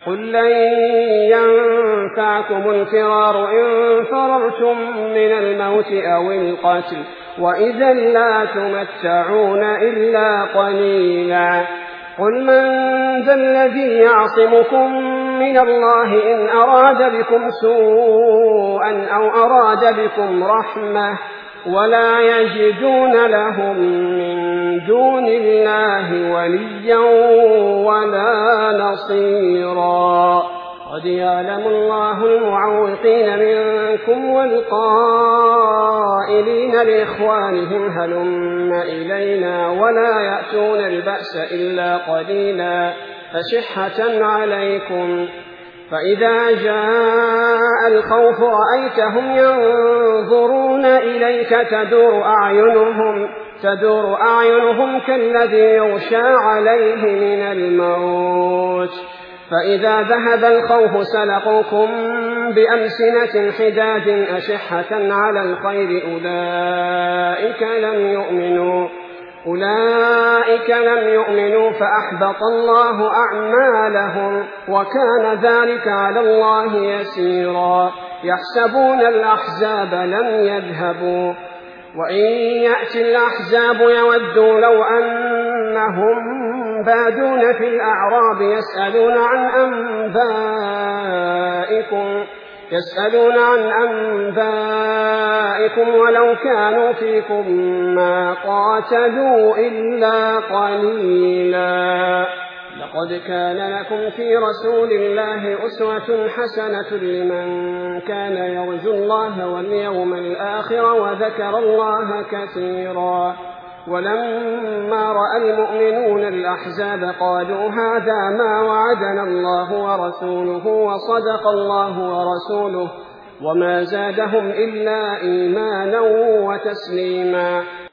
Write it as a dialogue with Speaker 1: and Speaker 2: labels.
Speaker 1: قل لن ينفعكم الفرار إن فررتم من الموت أو القتل وإذا لا تمتعون إلا قليلا. قل من ذا الذي يعصمكم من الله إن أراد بكم سوءا أو أراد بكم رحمة ولا يجدون لهم من دون الله وليا ولا نصيرا. قد يعلم الله المعوقين منكم والقائلين لإخوانهم هلم إلينا ولا يأتون البأس إلا قليلا أشحة عليكم. فإذا جاء الخوف رأيتهم ينظرون إليك تدور أعينهم كالذي يغشى عليه من الموت. فإذا ذهب الخوف سلقوكم بألسنة حداد أشحة على الخير أولئك لم يؤمنوا فأحبط الله أعمالهم وكان ذلك على الله يسيرا. يحسبون الأحزاب لم يذهبوا وإن يأتي الأحزاب يودوا لو أنهم بادون في الأعراب يسألون عن أنبائكم ولو كانوا فيكم ما قاتلوا إلا قليلا. لقد كان لكم في رسول الله أسوة حسنة لمن كان يرجو الله واليوم الآخر وذكر الله كثيرا. ولما رأى المؤمنون الأحزاب قالوا هذا ما وعدنا الله ورسوله وصدق الله ورسوله وما زادهم إلا إيمانا وتسليما.